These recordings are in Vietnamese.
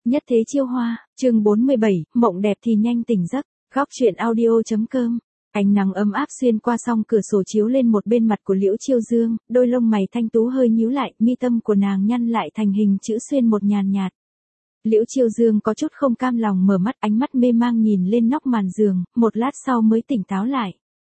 Nhất thế chiêu hoa, chương 47, mộng đẹp thì nhanh tỉnh giấc, góc truyện audio.com. Ánh nắng ấm áp xuyên qua song cửa sổ chiếu lên một bên mặt của Liễu Chiêu Dương, đôi lông mày thanh tú hơi nhíu lại, mi tâm của nàng nhăn lại thành hình chữ xuyên một nhàn nhạt. Liễu Chiêu Dương có chút không cam lòng mở mắt, ánh mắt mê mang nhìn lên nóc màn giường, một lát sau mới tỉnh táo lại.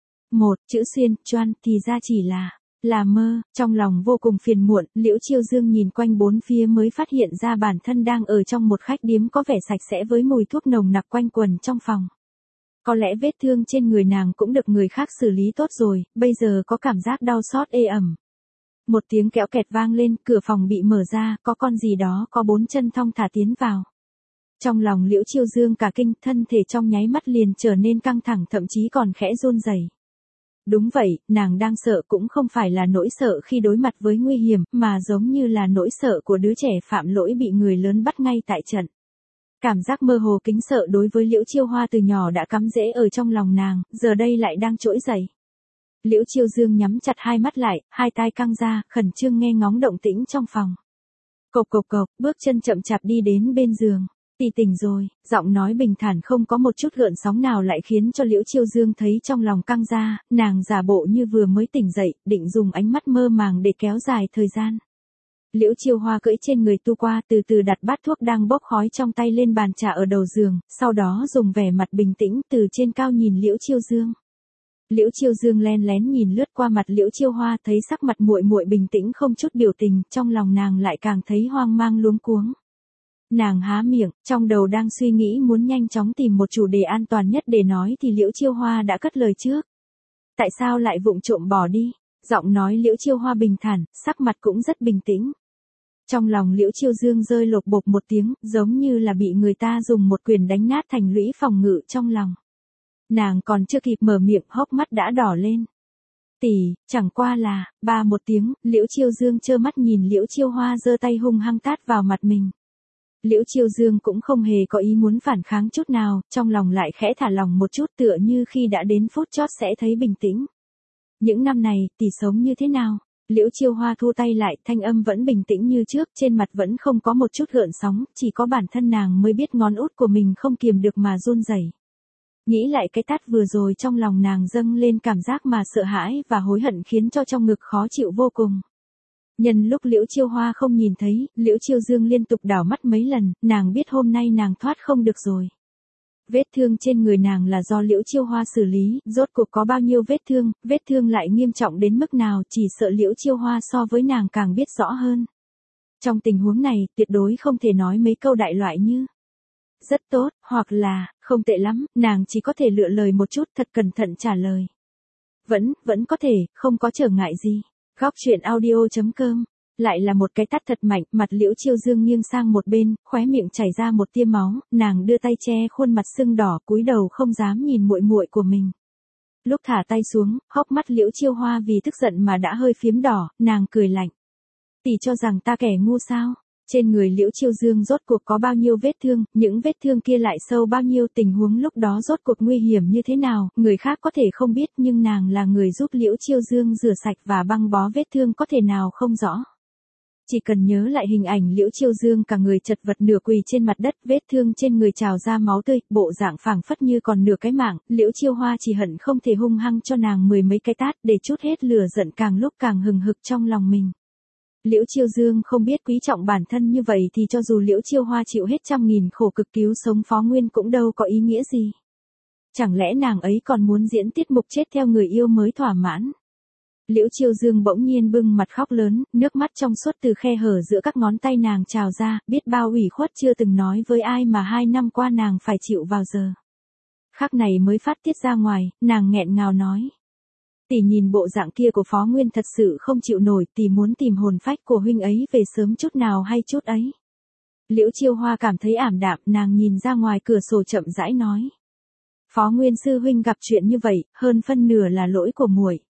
Một chữ xuyên, choan, thì ra chỉ là mơ. Trong lòng vô cùng phiền muộn, Liễu Chiêu Dương nhìn quanh bốn phía mới phát hiện ra bản thân đang ở trong một khách điếm có vẻ sạch sẽ với mùi thuốc nồng nặc quanh quần trong phòng. Có lẽ vết thương trên người nàng cũng được người khác xử lý tốt rồi, bây giờ có cảm giác đau xót ê ẩm. Một tiếng kéo kẹt vang lên, cửa phòng bị mở ra, có con gì đó có bốn chân thong thả tiến vào. Trong lòng Liễu Chiêu Dương cả kinh, thân thể trong nháy mắt liền trở nên căng thẳng, thậm chí còn khẽ run rẩy. Đúng vậy, nàng đang sợ cũng không phải là nỗi sợ khi đối mặt với nguy hiểm, mà giống như là nỗi sợ của đứa trẻ phạm lỗi bị người lớn bắt ngay tại trận. Cảm giác mơ hồ kính sợ đối với Liễu Chiêu Hoa từ nhỏ đã cắm rễ ở trong lòng nàng, giờ đây lại đang trỗi dậy. Liễu Chiêu Dương nhắm chặt hai mắt lại, hai tai căng ra, khẩn trương nghe ngóng động tĩnh trong phòng. Cộc cộc cộc, bước chân chậm chạp đi đến bên giường. Tỷ tỉnh rồi, giọng nói bình thản không có một chút gợn sóng nào lại khiến cho Liễu Chiêu Dương thấy trong lòng căng ra, nàng giả bộ như vừa mới tỉnh dậy, định dùng ánh mắt mơ màng để kéo dài thời gian. Liễu Chiêu Hoa cưỡi trên người tu qua, từ từ đặt bát thuốc đang bốc khói trong tay lên bàn trà ở đầu giường, sau đó dùng vẻ mặt bình tĩnh từ trên cao nhìn Liễu Chiêu Dương. Liễu Chiêu Dương len lén nhìn lướt qua mặt Liễu Chiêu Hoa, thấy sắc mặt muội muội bình tĩnh không chút biểu tình, trong lòng nàng lại càng thấy hoang mang luống cuống. Nàng há miệng, trong đầu đang suy nghĩ muốn nhanh chóng tìm một chủ đề an toàn nhất để nói thì Liễu Chiêu Hoa đã cất lời trước. Tại sao lại vụng trộm bỏ đi? Giọng nói Liễu Chiêu Hoa bình thản, sắc mặt cũng rất bình tĩnh. Trong lòng Liễu Chiêu Dương rơi lột bột một tiếng, giống như là bị người ta dùng một quyền đánh nát thành lũy phòng ngự trong lòng. Nàng còn chưa kịp mở miệng, hốc mắt đã đỏ lên. Tỷ, chẳng qua là, ba một tiếng, Liễu Chiêu Dương trơ mắt nhìn Liễu Chiêu Hoa giơ tay hung hăng tát vào mặt mình. Liễu Chiêu Dương cũng không hề có ý muốn phản kháng chút nào, trong lòng lại khẽ thả lòng một chút, tựa như khi đã đến phút chót sẽ thấy bình tĩnh. Những năm này, tỷ sống như thế nào? Liễu Chiêu Hoa thu tay lại, thanh âm vẫn bình tĩnh như trước, trên mặt vẫn không có một chút gợn sóng, chỉ có bản thân nàng mới biết ngón út của mình không kiềm được mà run rẩy. Nghĩ lại cái tát vừa rồi, trong lòng nàng dâng lên cảm giác mà sợ hãi và hối hận khiến cho trong ngực khó chịu vô cùng. Nhân lúc Liễu Chiêu Hoa không nhìn thấy, Liễu Chiêu Dương liên tục đảo mắt mấy lần, nàng biết hôm nay nàng thoát không được rồi. Vết thương trên người nàng là do Liễu Chiêu Hoa xử lý, rốt cuộc có bao nhiêu vết thương lại nghiêm trọng đến mức nào, chỉ sợ Liễu Chiêu Hoa so với nàng càng biết rõ hơn. Trong tình huống này, tuyệt đối không thể nói mấy câu đại loại như rất tốt, hoặc là không tệ lắm, nàng chỉ có thể lựa lời một chút, thật cẩn thận trả lời. Vẫn có thể, không có trở ngại gì. Góc truyện audio.com. Lại là một cái tát thật mạnh, mặt Liễu Chiêu Dương nghiêng sang một bên, khóe miệng chảy ra một tia máu, nàng đưa tay che khuôn mặt sưng đỏ, cúi đầu không dám nhìn muội muội của mình. Lúc thả tay xuống, hốc mắt Liễu Chiêu Hoa vì tức giận mà đã hơi phiếm đỏ, nàng cười lạnh. Tỷ cho rằng ta kẻ ngu sao? Trên người Liễu Chiêu Dương rốt cuộc có bao nhiêu vết thương, những vết thương kia lại sâu bao nhiêu, tình huống lúc đó rốt cuộc nguy hiểm như thế nào, người khác có thể không biết nhưng nàng là người giúp Liễu Chiêu Dương rửa sạch và băng bó vết thương, có thể nào không rõ. Chỉ cần nhớ lại hình ảnh Liễu Chiêu Dương cả người chật vật nửa quỳ trên mặt đất, vết thương trên người trào ra máu tươi, bộ dạng phảng phất như còn nửa cái mạng, Liễu Chiêu Hoa chỉ hận không thể hung hăng cho nàng mười mấy cái tát để trút hết lửa giận càng lúc càng hừng hực trong lòng mình. Liễu Chiêu Dương không biết quý trọng bản thân như vậy thì cho dù Liễu Chiêu Hoa chịu hết trăm nghìn khổ cực cứu sống Phó Nguyên cũng đâu có ý nghĩa gì. Chẳng lẽ nàng ấy còn muốn diễn tiết mục chết theo người yêu mới thỏa mãn? Liễu Chiêu Dương bỗng nhiên bưng mặt khóc lớn, nước mắt trong suốt từ khe hở giữa các ngón tay nàng trào ra, biết bao ủy khuất chưa từng nói với ai mà 2 năm qua nàng phải chịu vào giờ khắc này mới phát tiết ra ngoài, nàng nghẹn ngào nói. Tỷ nhìn bộ dạng kia của Phó Nguyên thật sự không chịu nổi, tỷ muốn tìm hồn phách của huynh ấy về sớm chút nào hay chút ấy. Liễu Chiêu Hoa cảm thấy ảm đạm, nàng nhìn ra ngoài cửa sổ chậm rãi nói. Phó Nguyên sư huynh gặp chuyện như vậy, hơn phân nửa là lỗi của muội.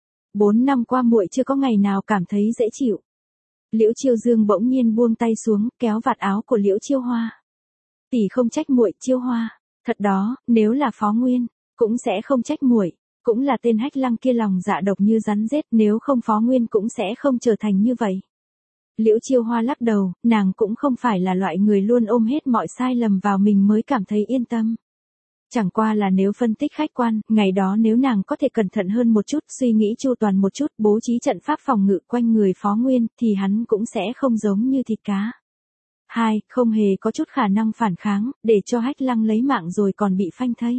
4 năm qua muội chưa có ngày nào cảm thấy dễ chịu. Liễu Chiêu Dương bỗng nhiên buông tay xuống, kéo vạt áo của Liễu Chiêu Hoa. Tỷ không trách muội, Chiêu Hoa, thật đó, nếu là Phó Nguyên, cũng sẽ không trách muội. Cũng là tên hách lăng kia lòng dạ độc như rắn rết, nếu không Phó Nguyên cũng sẽ không trở thành như vậy. Liễu Chiêu Hoa lắc đầu, nàng cũng không phải là loại người luôn ôm hết mọi sai lầm vào mình mới cảm thấy yên tâm. Chẳng qua là nếu phân tích khách quan, ngày đó nếu nàng có thể cẩn thận hơn một chút, suy nghĩ chu toàn một chút, bố trí trận pháp phòng ngự quanh người Phó Nguyên, thì hắn cũng sẽ không giống như thịt cá. 2. Không hề có chút khả năng phản kháng, để cho Hách Lăng lấy mạng rồi còn bị phanh thây.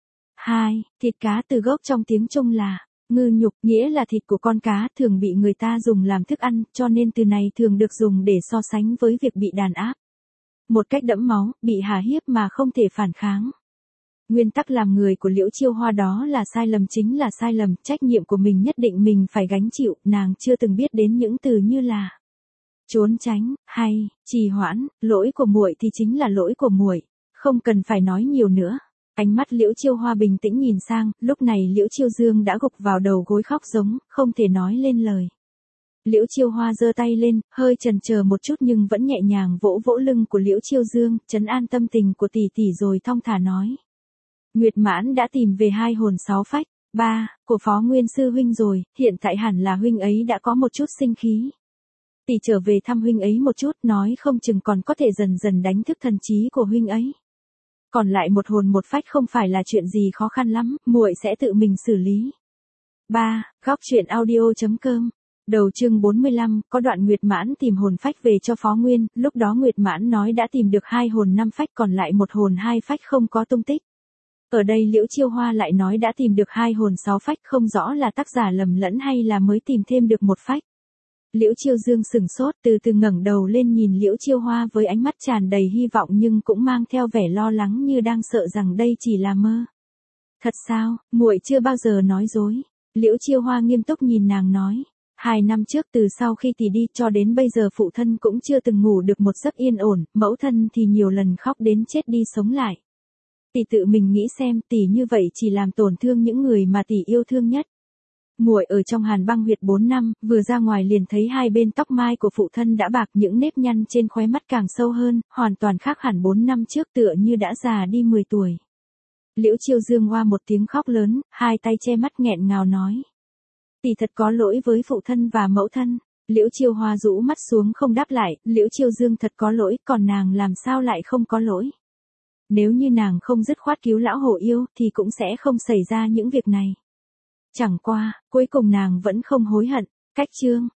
2. Thịt cá từ gốc trong tiếng Trung là ngư nhục, nghĩa là thịt của con cá thường bị người ta dùng làm thức ăn, cho nên từ này thường được dùng để so sánh với việc bị đàn áp. Một cách đẫm máu, bị hà hiếp mà không thể phản kháng. Nguyên tắc làm người của Liễu Chiêu Hoa đó là sai lầm chính là sai lầm, trách nhiệm của mình nhất định mình phải gánh chịu, nàng chưa từng biết đến những từ như là trốn tránh, hay trì hoãn, lỗi của muội thì chính là lỗi của muội, không cần phải nói nhiều nữa. Ánh mắt Liễu Chiêu Hoa bình tĩnh nhìn sang, lúc này Liễu Chiêu Dương đã gục vào đầu gối khóc giống, không thể nói lên lời. Liễu Chiêu Hoa giơ tay lên, hơi chần chờ một chút nhưng vẫn nhẹ nhàng vỗ vỗ lưng của Liễu Chiêu Dương, trấn an tâm tình của tỷ tỷ rồi thong thả nói. Nguyệt Mãn đã tìm về 2 hồn 6 phách, 3, của Phó Nguyên sư huynh rồi, hiện tại hẳn là huynh ấy đã có một chút sinh khí. Tỷ trở về thăm huynh ấy một chút, nói không chừng còn có thể dần dần đánh thức thần trí của huynh ấy. Còn lại 1 hồn 1 phách không phải là chuyện gì khó khăn lắm, muội sẽ tự mình xử lý. 3. Góc truyện audio.com. Đầu chương 45, có đoạn Nguyệt Mãn tìm hồn phách về cho Phó Nguyên, lúc đó Nguyệt Mãn nói đã tìm được 2 hồn 5 phách còn lại 1 hồn 2 phách không có tung tích. Ở đây Liễu Chiêu Hoa lại nói đã tìm được 2 hồn 6 phách, không rõ là tác giả lầm lẫn hay là mới tìm thêm được 1 phách. Liễu Chiêu Dương sừng sốt, từ từ ngẩng đầu lên nhìn Liễu Chiêu Hoa với ánh mắt tràn đầy hy vọng nhưng cũng mang theo vẻ lo lắng như đang sợ rằng đây chỉ là mơ. Thật sao, muội chưa bao giờ nói dối. Liễu Chiêu Hoa nghiêm túc nhìn nàng nói. 2 năm trước từ sau khi tỷ đi cho đến bây giờ phụ thân cũng chưa từng ngủ được một giấc yên ổn, mẫu thân thì nhiều lần khóc đến chết đi sống lại. Tỷ tự mình nghĩ xem, tỷ như vậy chỉ làm tổn thương những người mà tỷ yêu thương nhất. Muội ở trong Hàn Băng huyệt 4 năm, vừa ra ngoài liền thấy 2 bên tóc mai của phụ thân đã bạc, những nếp nhăn trên khóe mắt càng sâu hơn, hoàn toàn khác hẳn 4 năm trước, tựa như đã già đi 10 tuổi. Liễu Chiêu Dương hoa một tiếng khóc lớn, 2 tay che mắt nghẹn ngào nói. Tỷ thật có lỗi với phụ thân và mẫu thân. Liễu Chiêu Hoa rũ mắt xuống không đáp lại, Liễu Chiêu Dương thật có lỗi, còn nàng làm sao lại không có lỗi. Nếu như nàng không dứt khoát cứu lão hổ yêu, thì cũng sẽ không xảy ra những việc này. Chẳng qua, cuối cùng nàng vẫn không hối hận. Cách chương